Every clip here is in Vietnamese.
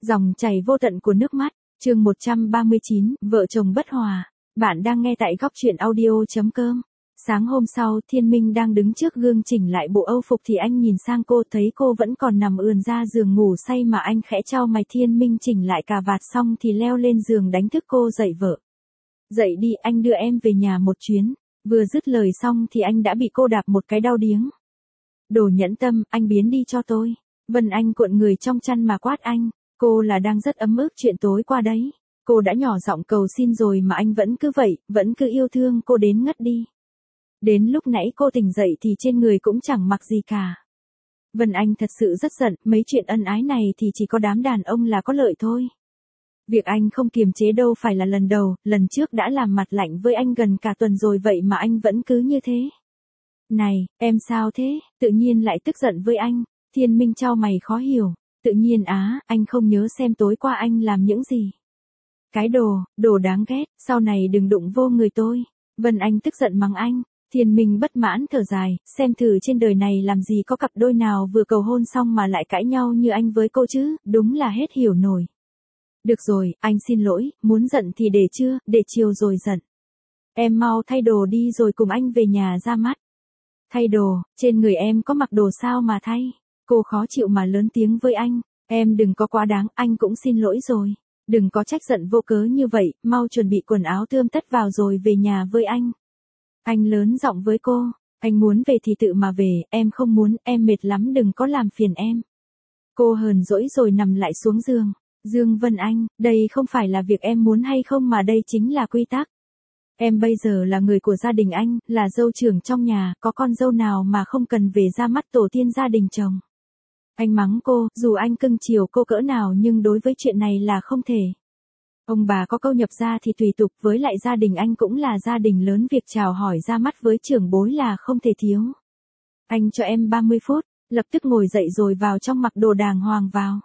Dòng chảy vô tận của nước mắt, chương 139, vợ chồng bất hòa. Bạn đang nghe tại góc truyện audio.com. Sáng hôm sau, Thiên Minh đang đứng trước gương chỉnh lại bộ âu phục thì anh nhìn sang cô, thấy cô vẫn còn nằm ườn ra giường ngủ say mà anh khẽ chau mày. Thiên Minh chỉnh lại cà vạt xong thì leo lên giường đánh thức cô dậy. Vợ, dậy đi, anh đưa em về nhà một chuyến. Vừa dứt lời xong thì anh đã bị cô đạp một cái đau điếng. Đồ nhẫn tâm, anh biến đi cho tôi. Vân Anh cuộn người trong chăn mà quát anh. Cô là đang rất ấm ức chuyện tối qua đấy. Cô đã nhỏ giọng cầu xin rồi mà anh vẫn cứ vậy, vẫn cứ yêu thương cô đến ngất đi. Đến lúc nãy cô tỉnh dậy thì trên người cũng chẳng mặc gì cả. Vân Anh thật sự rất giận, mấy chuyện ân ái này thì chỉ có đám đàn ông là có lợi thôi. Việc anh không kiềm chế đâu phải là lần đầu, lần trước đã làm mặt lạnh với anh gần cả tuần rồi vậy mà anh vẫn cứ như thế. Này, em sao thế, tự nhiên lại tức giận với anh. Thiên Minh chau mày khó hiểu. Tự nhiên á, anh không nhớ xem tối qua anh làm những gì. Cái đồ đáng ghét, sau này đừng đụng vô người tôi. Vân Anh tức giận mắng anh. Thiên Minh bất mãn thở dài, xem thử trên đời này làm gì có cặp đôi nào vừa cầu hôn xong mà lại cãi nhau như anh với cô chứ, đúng là hết hiểu nổi. Được rồi, anh xin lỗi, muốn giận thì để trưa, để chiều rồi giận. Em mau thay đồ đi rồi cùng anh về nhà ra mắt. Thay đồ, trên người em có mặc đồ sao mà thay? Cô khó chịu mà lớn tiếng với anh. Em đừng có quá đáng, anh cũng xin lỗi rồi. Đừng có trách giận vô cớ như vậy, mau chuẩn bị quần áo tươm tất vào rồi về nhà với anh. Anh lớn giọng với cô. Anh muốn về thì tự mà về, em không muốn, em mệt lắm đừng có làm phiền em. Cô hờn dỗi rồi nằm lại xuống giường. Dương Vân Anh, đây không phải là việc em muốn hay không mà đây chính là quy tắc. Em bây giờ là người của gia đình anh, là dâu trưởng trong nhà, có con dâu nào mà không cần về ra mắt tổ tiên gia đình chồng. Anh mắng cô, dù anh cưng chiều cô cỡ nào nhưng đối với chuyện này là không thể. Ông bà có câu nhập gia thì tùy tục, với lại gia đình anh cũng là gia đình lớn, việc chào hỏi ra mắt với trưởng bối là không thể thiếu. Anh cho em 30 phút, lập tức ngồi dậy rồi vào trong mặc đồ đàng hoàng vào.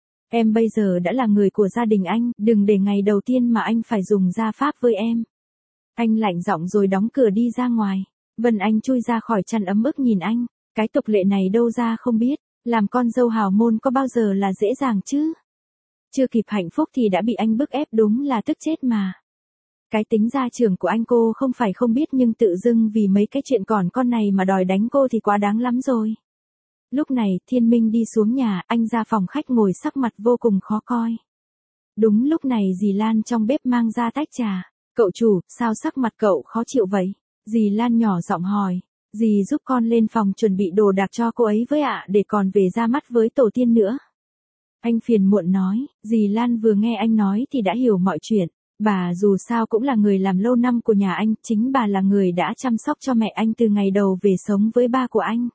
Em bây giờ đã là người của gia đình anh, đừng để ngày đầu tiên mà anh phải dùng gia pháp với em. Anh lạnh giọng rồi đóng cửa đi ra ngoài. Vân Anh chui ra khỏi chăn ấm ức nhìn anh. Cái tục lệ này đâu ra không biết. Làm con dâu hào môn có bao giờ là dễ dàng chứ? Chưa kịp hạnh phúc thì đã bị anh bức ép, đúng là tức chết mà. Cái tính gia trưởng của anh cô không phải không biết nhưng tự dưng vì mấy cái chuyện còn con này mà đòi đánh cô thì quá đáng lắm rồi. Lúc này, Thiên Minh đi xuống nhà, anh ra phòng khách ngồi sắc mặt vô cùng khó coi. Đúng lúc này dì Lan trong bếp mang ra tách trà. Cậu chủ, sao sắc mặt cậu khó chịu vậy? Dì Lan nhỏ giọng hỏi. Dì giúp con lên phòng chuẩn bị đồ đạc cho cô ấy với ạ, để còn về ra mắt với tổ tiên nữa. Anh phiền muộn nói. Dì Lan vừa nghe anh nói thì đã hiểu mọi chuyện. Bà dù sao cũng là người làm lâu năm của nhà anh, chính bà là người đã chăm sóc cho mẹ anh từ ngày đầu về sống với ba của anh.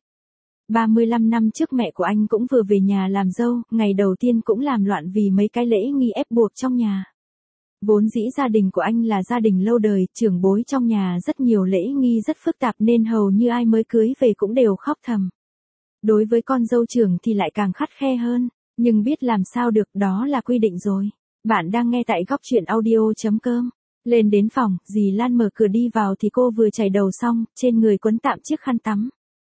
35 năm trước mẹ của anh cũng vừa về nhà làm dâu, ngày đầu tiên cũng làm loạn vì mấy cái lễ nghi ép buộc trong nhà. Vốn dĩ gia đình của anh là gia đình lâu đời, trưởng bối trong nhà rất nhiều lễ nghi rất phức tạp nên hầu như ai mới cưới về cũng đều khóc thầm. Đối với con dâu trưởng thì lại càng khắt khe hơn, nhưng biết làm sao được, đó là quy định rồi. Bạn đang nghe tại góc truyện audio.com. Lên đến phòng, dì Lan mở cửa đi vào thì cô vừa chải đầu xong, trên người quấn tạm chiếc khăn tắm.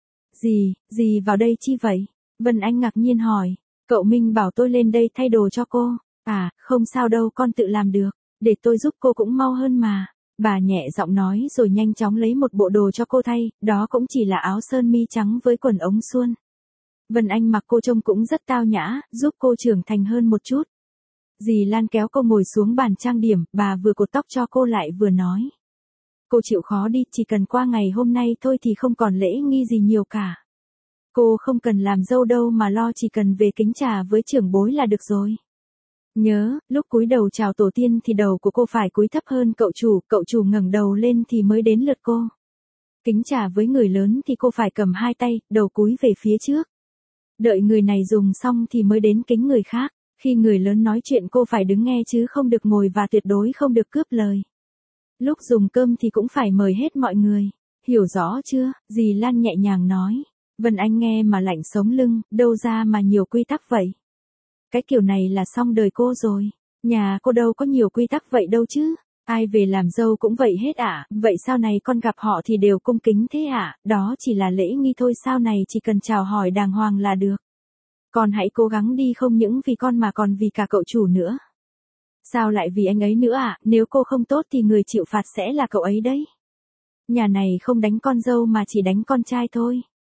Dì vào đây chi vậy? Vân Anh ngạc nhiên hỏi. Cậu Minh bảo tôi lên đây thay đồ cho cô. À, không sao đâu, con tự làm được. Để tôi giúp cô cũng mau hơn mà. Bà nhẹ giọng nói rồi nhanh chóng lấy một bộ đồ cho cô thay, đó cũng chỉ là áo sơ mi trắng với quần ống suôn. Vân Anh mặc cô trông cũng rất tao nhã, giúp cô trưởng thành hơn một chút. Dì Lan kéo cô ngồi xuống bàn trang điểm, bà vừa cột tóc cho cô lại vừa nói. Cô chịu khó đi, chỉ cần qua ngày hôm nay thôi thì không còn lễ nghi gì nhiều cả. Cô không cần làm dâu đâu mà lo, chỉ cần về kính trà với trưởng bối là được rồi. Nhớ, lúc cúi đầu chào tổ tiên thì đầu của cô phải cúi thấp hơn cậu chủ ngẩng đầu lên thì mới đến lượt cô. Kính trà với người lớn thì cô phải cầm hai tay, đầu cúi về phía trước. Đợi người này dùng xong thì mới đến kính người khác. Khi người lớn nói chuyện cô phải đứng nghe chứ không được ngồi và tuyệt đối không được cướp lời. Lúc dùng cơm thì cũng phải mời hết mọi người. Hiểu rõ chưa? Dì Lan nhẹ nhàng nói. Vân Anh nghe mà lạnh sống lưng, đâu ra mà nhiều quy tắc vậy? Cái kiểu này là xong đời cô rồi. Nhà cô đâu có nhiều quy tắc vậy đâu chứ. Ai về làm dâu cũng vậy hết ạ. Vậy sau này con gặp họ thì đều cung kính thế ạ? Đó chỉ là lễ nghi thôi, sau này chỉ cần chào hỏi đàng hoàng là được. Con hãy cố gắng đi, không những vì con mà còn vì cả cậu chủ nữa. Sao lại vì anh ấy nữa à, nếu cô không tốt thì người chịu phạt sẽ là cậu ấy đấy. Nhà này không đánh con dâu mà chỉ đánh con trai thôi.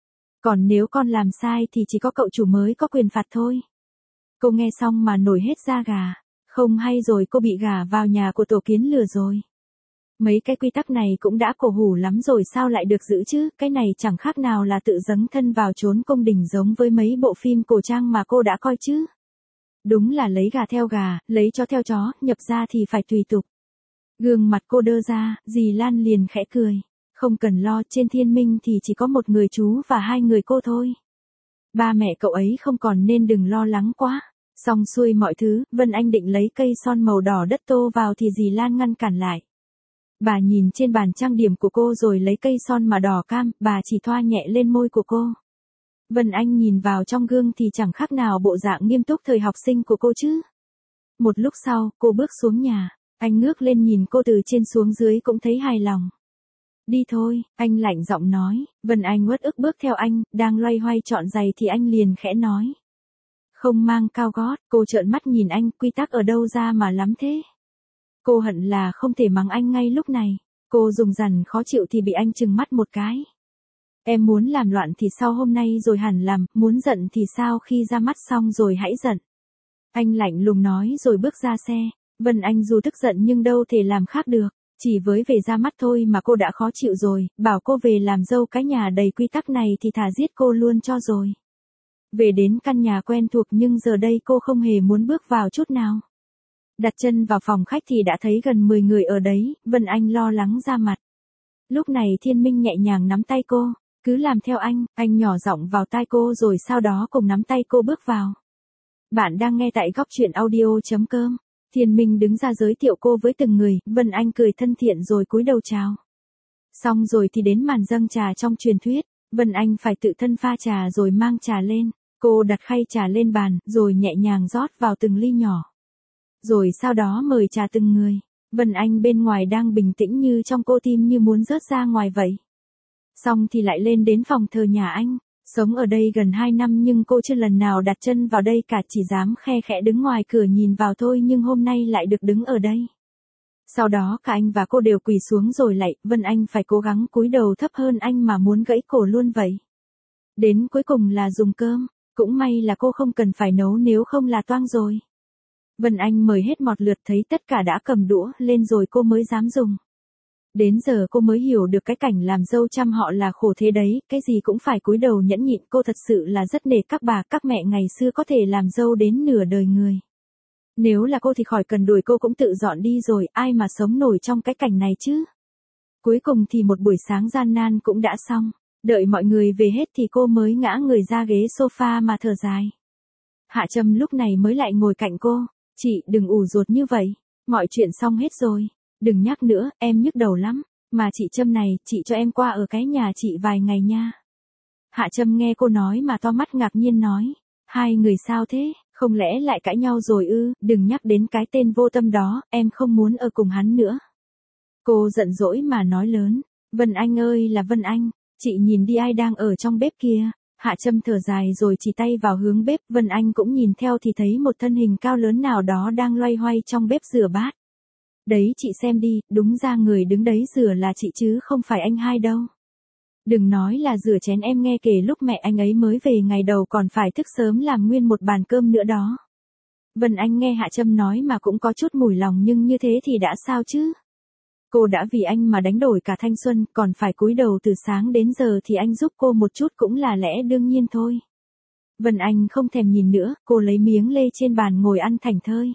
Còn nếu con làm sai thì chỉ có cậu chủ mới có quyền phạt thôi. Cô nghe xong mà nổi hết da gà. Không hay rồi, cô bị gả vào nhà của tổ kiến lừa rồi. Mấy cái quy tắc này cũng đã cổ hủ lắm rồi, sao lại được giữ chứ, cái này chẳng khác nào là tự dấn thân vào chốn cung đình giống với mấy bộ phim cổ trang mà cô đã coi chứ. Đúng là lấy gà theo gà, lấy chó theo chó, nhập gia thì phải tùy tục. Gương mặt cô đơ ra, dì Lan liền khẽ cười. Không cần lo, trên Thiên Minh thì chỉ có một người chú và hai người cô thôi. Ba mẹ cậu ấy không còn nên đừng lo lắng quá. Xong xuôi mọi thứ, Vân Anh định lấy cây son màu đỏ đất tô vào thì dì Lan ngăn cản lại. Bà nhìn trên bàn trang điểm của cô rồi lấy cây son mà đỏ cam, bà chỉ thoa nhẹ lên môi của cô. Vân Anh nhìn vào trong gương thì chẳng khác nào bộ dạng nghiêm túc thời học sinh của cô chứ. Một lúc sau, cô bước xuống nhà. Anh ngước lên nhìn cô từ trên xuống dưới cũng thấy hài lòng. Đi thôi, anh lạnh giọng nói. Vân Anh uất ức bước theo anh, đang loay hoay chọn giày thì anh liền khẽ nói. Không mang cao gót, cô trợn mắt nhìn anh, quy tắc ở đâu ra mà lắm thế. Cô hận là không thể mắng anh ngay lúc này. Cô dùng dằn khó chịu thì bị anh trừng mắt một cái. Em muốn làm loạn thì sau hôm nay rồi hẳn làm, muốn giận thì sao khi ra mắt xong rồi hãy giận. Anh lạnh lùng nói rồi bước ra xe. Vân Anh dù tức giận nhưng đâu thể làm khác được. Chỉ với về ra mắt thôi mà cô đã khó chịu rồi, bảo cô về làm dâu cái nhà đầy quy tắc này thì thà giết cô luôn cho rồi. Về đến căn nhà quen thuộc nhưng giờ đây cô không hề muốn bước vào chút nào. Đặt chân vào phòng khách thì đã thấy gần 10 người ở đấy, Vân Anh lo lắng ra mặt. Lúc này Thiên Minh nhẹ nhàng nắm tay cô, cứ làm theo anh nhỏ giọng vào tai cô rồi sau đó cùng nắm tay cô bước vào. Bạn đang nghe tại góc truyện audio.com. Thiên Minh đứng ra giới thiệu cô với từng người, Vân Anh cười thân thiện rồi cúi đầu chào. Xong rồi thì đến màn dâng trà trong truyền thuyết, Vân Anh phải tự thân pha trà rồi mang trà lên, cô đặt khay trà lên bàn, rồi nhẹ nhàng rót vào từng ly nhỏ. Rồi sau đó mời trà từng người, Vân Anh bên ngoài đang bình tĩnh như trong cô tim như muốn rớt ra ngoài vậy. Xong thì lại lên đến phòng thờ nhà anh. Sống ở đây gần 2 năm nhưng cô chưa lần nào đặt chân vào đây cả, chỉ dám khe khẽ đứng ngoài cửa nhìn vào thôi, nhưng hôm nay lại được đứng ở đây. Sau đó cả anh và cô đều quỳ xuống rồi lạy, Vân Anh phải cố gắng cúi đầu thấp hơn anh mà muốn gãy cổ luôn vậy. Đến cuối cùng là dùng cơm, cũng may là cô không cần phải nấu nếu không là toang rồi. Vân Anh mời hết một lượt, thấy tất cả đã cầm đũa lên rồi cô mới dám dùng. Đến giờ cô mới hiểu được cái cảnh làm dâu trăm họ là khổ thế đấy, cái gì cũng phải cúi đầu nhẫn nhịn, cô thật sự là rất nể các bà, các mẹ ngày xưa có thể làm dâu đến nửa đời người. Nếu là cô thì khỏi cần đuổi cô cũng tự dọn đi rồi, ai mà sống nổi trong cái cảnh này chứ. Cuối cùng thì một buổi sáng gian nan cũng đã xong, đợi mọi người về hết thì cô mới ngã người ra ghế sofa mà thở dài. Hạ Trâm lúc này mới lại ngồi cạnh cô, chị đừng ủ ruột như vậy, mọi chuyện xong hết rồi. Đừng nhắc nữa, em nhức đầu lắm. Mà chị Trâm này, chị cho em qua ở cái nhà chị vài ngày nha. Hạ Trâm nghe cô nói mà to mắt ngạc nhiên nói. Hai người sao thế, không lẽ lại cãi nhau rồi ư, đừng nhắc đến cái tên vô tâm đó, em không muốn ở cùng hắn nữa. Cô giận dỗi mà nói lớn. Vân Anh ơi là Vân Anh, chị nhìn đi ai đang ở trong bếp kia. Hạ Trâm thở dài rồi chỉ tay vào hướng bếp, Vân Anh cũng nhìn theo thì thấy một thân hình cao lớn nào đó đang loay hoay trong bếp rửa bát. Đấy chị xem đi, đúng ra người đứng đấy rửa là chị chứ không phải anh hai đâu. Đừng nói là rửa chén, em nghe kể lúc mẹ anh ấy mới về ngày đầu còn phải thức sớm làm nguyên một bàn cơm nữa đó. Vân Anh nghe Hạ Trâm nói mà cũng có chút mủi lòng, nhưng như thế thì đã sao chứ. Cô đã vì anh mà đánh đổi cả thanh xuân, còn phải cúi đầu từ sáng đến giờ thì anh giúp cô một chút cũng là lẽ đương nhiên thôi. Vân Anh không thèm nhìn nữa, cô lấy miếng lê trên bàn ngồi ăn thảnh thơi.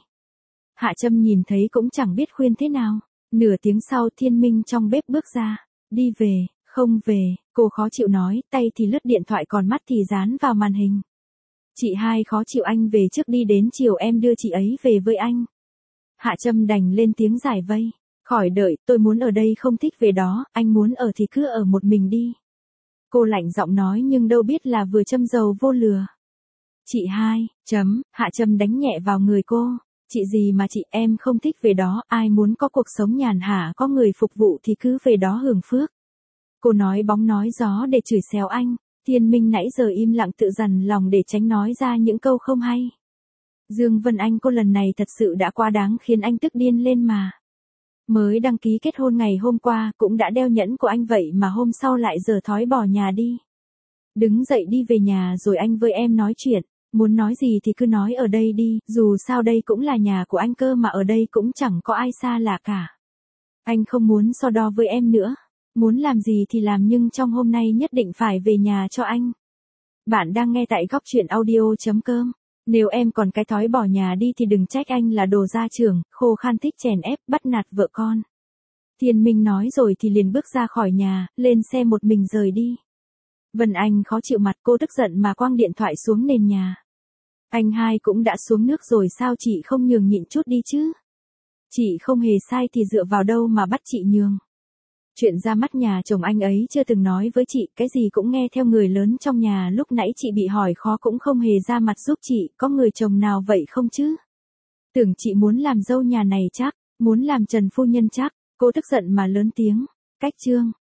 Hạ Trâm nhìn thấy cũng chẳng biết khuyên thế nào. Nửa tiếng sau Thiên Minh trong bếp bước ra. Đi về, không về, cô khó chịu nói, tay thì lướt điện thoại còn mắt thì dán vào màn hình. Chị hai khó chịu, anh về trước đi, đến chiều em đưa chị ấy về với anh. Hạ Trâm đành lên tiếng giải vây. Khỏi đợi, tôi muốn ở đây không thích về đó, anh muốn ở thì cứ ở một mình đi. Cô lạnh giọng nói nhưng đâu biết là vừa châm dầu vô lửa. Chị hai, Hạ Trâm đánh nhẹ vào người cô. Chị gì mà chị, em không thích về đó, ai muốn có cuộc sống nhàn hạ có người phục vụ thì cứ về đó hưởng phước. Cô nói bóng nói gió để chửi xéo anh. Thiên Minh nãy giờ im lặng tự dằn lòng để tránh nói ra những câu không hay. Dương Vân Anh cô lần này thật sự đã quá đáng khiến anh tức điên lên mà. Mới đăng ký kết hôn ngày hôm qua cũng đã đeo nhẫn của anh vậy mà hôm sau lại giở thói bỏ nhà đi. Đứng dậy đi về nhà rồi anh với em nói chuyện, muốn nói gì thì cứ nói ở đây đi, dù sao đây cũng là nhà của anh cơ mà ở đây cũng chẳng có ai xa lạ cả. Anh không muốn so đo với em nữa, muốn làm gì thì làm nhưng trong hôm nay nhất định phải về nhà cho anh. Bạn đang nghe tại góc truyện audio.com. Nếu em còn cái thói bỏ nhà đi thì đừng trách anh là đồ gia trưởng, khô khan thích chèn ép, bắt nạt vợ con. Thiên Minh nói rồi thì liền bước ra khỏi nhà, lên xe một mình rời đi. Vân Anh khó chịu mặt, cô tức giận mà quăng điện thoại xuống nền nhà. Anh hai cũng đã xuống nước rồi sao chị không nhường nhịn chút đi chứ? Chị không hề sai thì dựa vào đâu mà bắt chị nhường. Chuyện ra mắt nhà chồng anh ấy chưa từng nói với chị, cái gì cũng nghe theo người lớn trong nhà, lúc nãy chị bị hỏi khó cũng không hề ra mặt giúp chị, có người chồng nào vậy không chứ? Tưởng chị muốn làm dâu nhà này chắc, muốn làm Trần phu nhân chắc, cô tức giận mà lớn tiếng, cách chương.